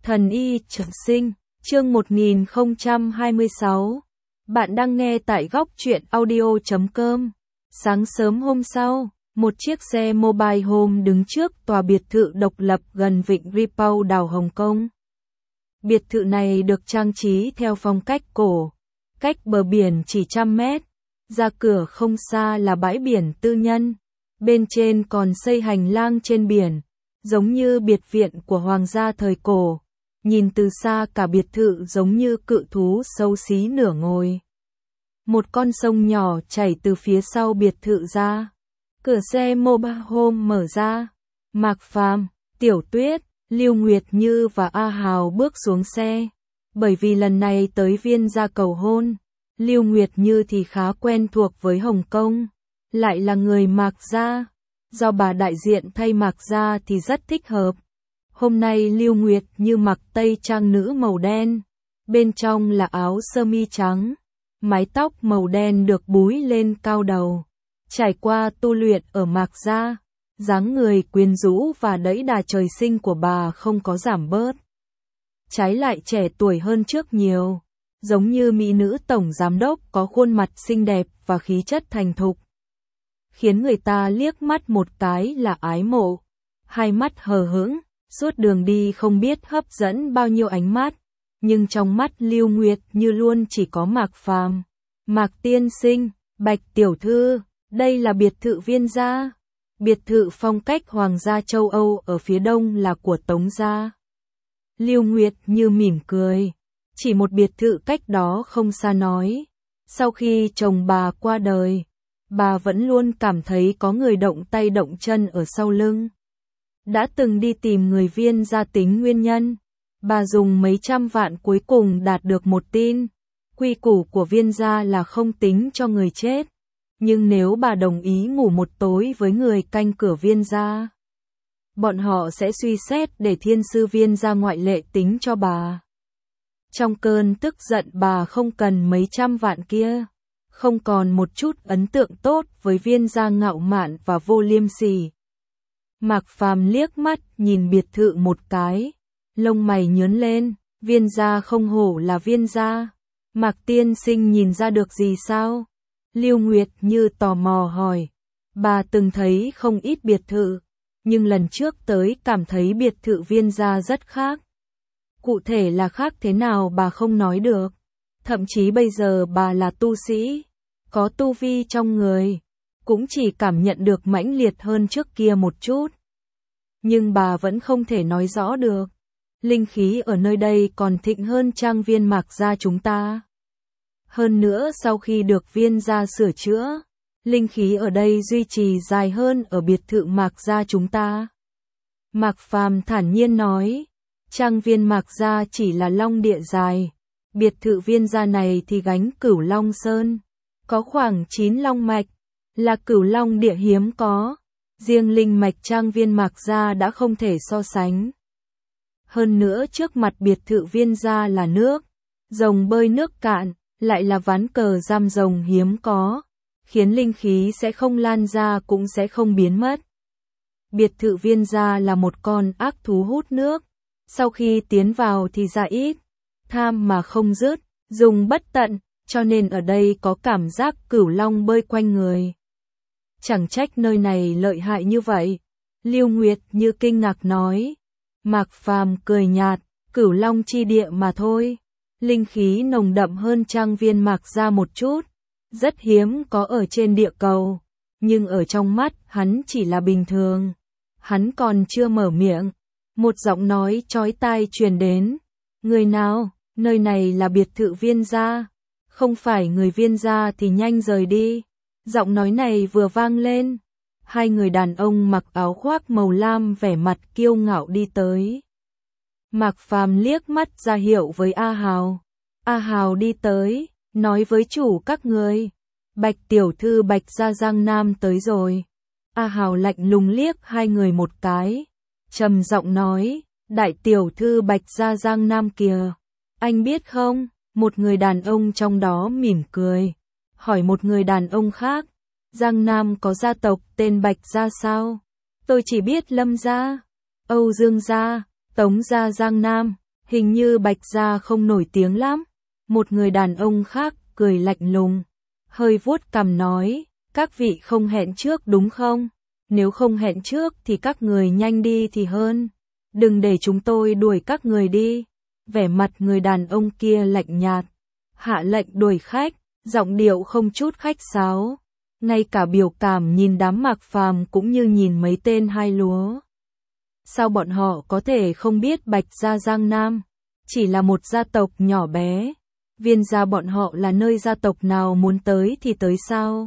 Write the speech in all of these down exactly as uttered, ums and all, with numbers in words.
Thần y trường sinh, chương một nghìn không trăm hai mươi sáu. Bạn đang nghe tại góc truyện audio chấm com. Sáng sớm hôm sau, một chiếc xe mobile home đứng trước tòa biệt thự độc lập gần vịnh Ripoll đảo Hồng Kông. Biệt thự này được trang trí theo phong cách cổ, cách bờ biển chỉ trăm mét. Ra cửa không xa là bãi biển tư nhân, bên trên còn xây hành lang trên biển, giống như biệt viện của hoàng gia thời cổ. Nhìn từ xa cả biệt thự giống như cự thú xấu xí nửa ngồi. Một con sông nhỏ chảy từ phía sau biệt thự ra. Cửa xe mobile home mở ra. Mạc Phàm, Tiểu Tuyết, Lưu Nguyệt Như và A Hào bước xuống xe. Bởi vì lần này tới Viên gia cầu hôn, Lưu Nguyệt Như thì khá quen thuộc với Hồng Kông, lại là người Mạc gia. Do bà đại diện thay Mạc gia thì rất thích hợp. Hôm nay Lưu Nguyệt Như mặc tây trang nữ màu đen, bên trong là áo sơ mi trắng, mái tóc màu đen được búi lên cao đầu. Trải qua tu luyện ở Mạc gia, dáng người quyến rũ và đẫy đà trời sinh của bà không có giảm bớt. Trái lại trẻ tuổi hơn trước nhiều, giống như mỹ nữ tổng giám đốc có khuôn mặt xinh đẹp và khí chất thành thục. Khiến người ta liếc mắt một cái là ái mộ, hai mắt hờ hững. Suốt đường đi không biết hấp dẫn bao nhiêu ánh mắt, nhưng trong mắt Lưu Nguyệt Như luôn chỉ có Mạc Phàm. Mạc tiên sinh, Bạch tiểu thư, đây là biệt thự Viên gia. Biệt thự phong cách hoàng gia châu Âu ở phía đông là của Tống gia. Lưu Nguyệt Như mỉm cười, chỉ một biệt thự cách đó không xa nói. Sau khi chồng bà qua đời, bà vẫn luôn cảm thấy có người động tay động chân ở sau lưng. Đã từng đi tìm người Viên gia tính nguyên nhân, bà dùng mấy trăm vạn cuối cùng đạt được một tin. Quy củ của Viên gia là không tính cho người chết, nhưng nếu bà đồng ý ngủ một tối với người canh cửa Viên gia, bọn họ sẽ suy xét để thiên sư Viên gia ngoại lệ tính cho bà. Trong cơn tức giận bà không cần mấy trăm vạn kia, không còn một chút ấn tượng tốt với Viên gia ngạo mạn và vô liêm sỉ. Mạc Phàm liếc mắt nhìn biệt thự một cái, lông mày nhướng lên, Viên gia không hổ là Viên gia. Mạc tiên sinh nhìn ra được gì sao? Lưu Nguyệt Như tò mò hỏi. Bà từng thấy không ít biệt thự, nhưng lần trước tới cảm thấy biệt thự Viên gia rất khác. Cụ thể là khác thế nào bà không nói được. Thậm chí bây giờ bà là tu sĩ, có tu vi trong người, cũng chỉ cảm nhận được mãnh liệt hơn trước kia một chút. Nhưng bà vẫn không thể nói rõ được. Linh khí ở nơi đây còn thịnh hơn trang viên Mạc gia chúng ta. Hơn nữa sau khi được Viên gia sửa chữa, linh khí ở đây duy trì dài hơn ở biệt thự Mạc gia chúng ta. Mạc Phàm thản nhiên nói, trang viên Mạc gia chỉ là long địa dài, biệt thự Viên gia này thì gánh Cửu Long Sơn, có khoảng chín long mạch, là Cửu Long địa hiếm có. Riêng linh mạch trang viên Mạc gia đã không thể so sánh. Hơn nữa trước mặt biệt thự Viên gia là nước, rồng bơi nước cạn, lại là ván cờ giam rồng hiếm có, khiến linh khí sẽ không lan ra cũng sẽ không biến mất. Biệt thự Viên gia là một con ác thú hút nước, sau khi tiến vào thì ra ít, tham mà không dứt, dùng bất tận, cho nên ở đây có cảm giác cửu long bơi quanh người. Chẳng trách nơi này lợi hại như vậy. Lưu Nguyệt Như kinh ngạc nói. Mạc Phàm cười nhạt, Cửu Long chi địa mà thôi. Linh khí nồng đậm hơn trang viên Mạc gia một chút, rất hiếm có ở trên địa cầu, nhưng ở trong mắt hắn chỉ là bình thường. Hắn còn chưa mở miệng, một giọng nói chói tai truyền đến. Người nào? Nơi này là biệt thự Viên gia. Không phải người Viên gia thì nhanh rời đi. Giọng nói này vừa vang lên, hai người đàn ông mặc áo khoác màu lam vẻ mặt kiêu ngạo đi tới. Mạc Phàm liếc mắt ra hiệu với A Hào. A Hào đi tới, nói với chủ các người, Bạch tiểu thư Bạch gia Giang Nam tới rồi. A Hào lạnh lùng liếc hai người một cái, trầm giọng nói, đại tiểu thư Bạch gia Giang Nam kìa. Anh biết không? Một người đàn ông trong đó mỉm cười. Hỏi một người đàn ông khác, Giang Nam có gia tộc tên Bạch gia sao? Tôi chỉ biết Lâm gia, Âu Dương gia, Tống gia Giang Nam. Hình như Bạch gia không nổi tiếng lắm. Một người đàn ông khác cười lạnh lùng, hơi vuốt cằm nói, các vị không hẹn trước đúng không? Nếu không hẹn trước thì các người nhanh đi thì hơn. Đừng để chúng tôi đuổi các người đi. Vẻ mặt người đàn ông kia lạnh nhạt, hạ lệnh đuổi khách, giọng điệu không chút khách sáo. Ngay cả biểu cảm nhìn đám Mạc Phàm cũng như nhìn mấy tên hai lúa. Sao bọn họ có thể không biết Bạch gia Giang Nam chỉ là một gia tộc nhỏ bé? Viên gia bọn họ là nơi gia tộc nào muốn tới thì tới sao?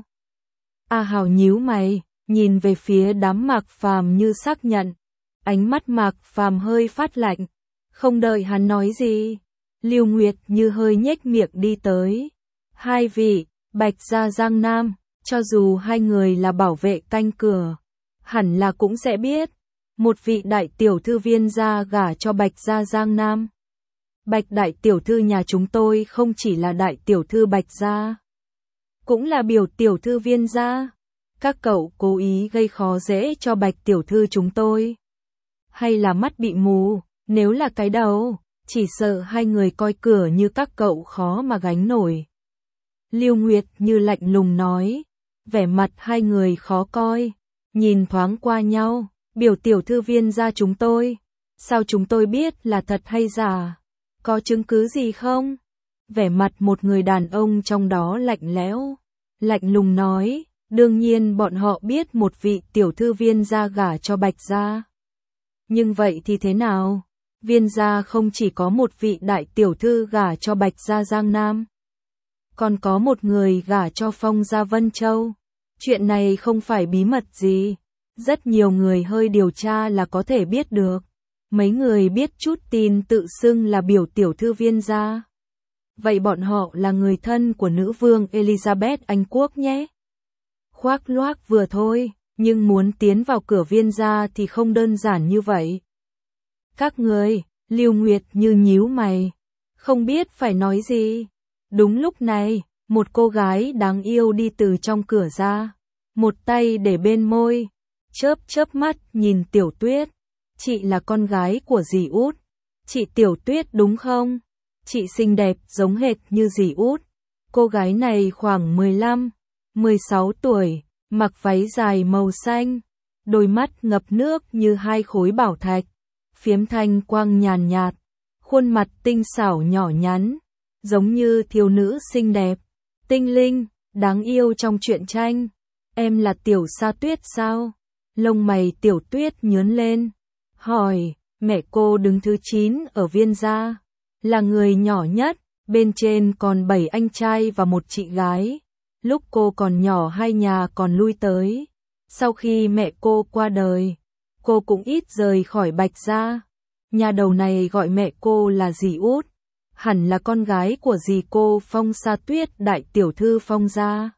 A Hào nhíu mày, nhìn về phía đám Mạc Phàm như xác nhận. Ánh mắt Mạc Phàm hơi phát lạnh, không đợi hắn nói gì, Lưu Nguyệt Như hơi nhếch miệng đi tới. Hai vị, Bạch gia Giang Nam, cho dù hai người là bảo vệ canh cửa, hẳn là cũng sẽ biết. Một vị đại tiểu thư Viên gia gả cho Bạch gia Giang Nam. Bạch đại tiểu thư nhà chúng tôi không chỉ là đại tiểu thư Bạch gia, cũng là biểu tiểu thư Viên gia. Các cậu cố ý gây khó dễ cho Bạch tiểu thư chúng tôi. Hay là mắt bị mù, nếu là cái đầu, chỉ sợ hai người coi cửa như các cậu khó mà gánh nổi. Lưu Nguyệt Như lạnh lùng nói, vẻ mặt hai người khó coi, nhìn thoáng qua nhau, biểu tiểu thư Viên gia chúng tôi, sao chúng tôi biết là thật hay giả? Có chứng cứ gì không? Vẻ mặt một người đàn ông trong đó lạnh lẽo, lạnh lùng nói, đương nhiên bọn họ biết một vị tiểu thư Viên gia gả cho Bạch gia. Nhưng vậy thì thế nào? Viên gia không chỉ có một vị đại tiểu thư gả cho Bạch gia Giang Nam, còn có một người gả cho Phong gia Vân Châu. Chuyện này không phải bí mật gì, rất nhiều người hơi điều tra là có thể biết được. Mấy người biết chút tin tự xưng là biểu tiểu thư Viên gia. Vậy bọn họ là người thân của nữ vương Elizabeth Anh Quốc nhé. Khoác loác vừa thôi, nhưng muốn tiến vào cửa Viên gia thì không đơn giản như vậy. Các người, Lưu Nguyệt Như nhíu mày, không biết phải nói gì. Đúng lúc này, một cô gái đáng yêu đi từ trong cửa ra, một tay để bên môi, chớp chớp mắt nhìn Tiểu Tuyết. Chị là con gái của dì út. Chị Tiểu Tuyết đúng không? Chị xinh đẹp giống hệt như dì út. Cô gái này khoảng mười lăm, mười sáu tuổi, mặc váy dài màu xanh, đôi mắt ngập nước như hai khối bảo thạch, phiếm thanh quang nhàn nhạt, khuôn mặt tinh xảo nhỏ nhắn, giống như thiếu nữ xinh đẹp, tinh linh, đáng yêu trong truyện tranh. Em là Tiểu Sa Tuyết sao? Lông mày Tiểu Tuyết nhướng lên, hỏi, mẹ cô đứng thứ chín ở Viên gia, là người nhỏ nhất, bên trên còn bảy anh trai và một chị gái. Lúc cô còn nhỏ hai nhà còn lui tới. Sau khi mẹ cô qua đời, cô cũng ít rời khỏi Bạch gia. Nhà đầu này gọi mẹ cô là dì út, hẳn là con gái của dì cô Phong Sa Tuyết đại tiểu thư Phong gia.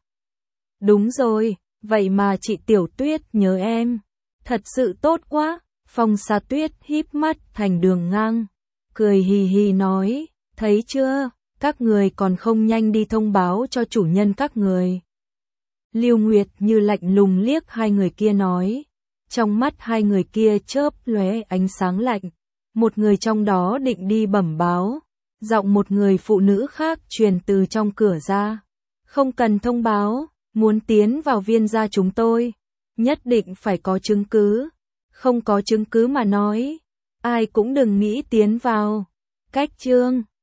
Đúng rồi, vậy mà chị Tiểu Tuyết nhớ em, thật sự tốt quá. Phong Sa Tuyết híp mắt thành đường ngang, cười hì hì nói, thấy chưa, các người còn không nhanh đi thông báo cho chủ nhân các người. Lưu Nguyệt Như lạnh lùng liếc hai người kia nói, trong mắt hai người kia chớp lóe ánh sáng lạnh, một người trong đó định đi bẩm báo, giọng một người phụ nữ khác truyền từ trong cửa ra, không cần thông báo, muốn tiến vào Viên gia chúng tôi, nhất định phải có chứng cứ. Không có chứng cứ mà nói, ai cũng đừng nghĩ tiến vào. Cách chương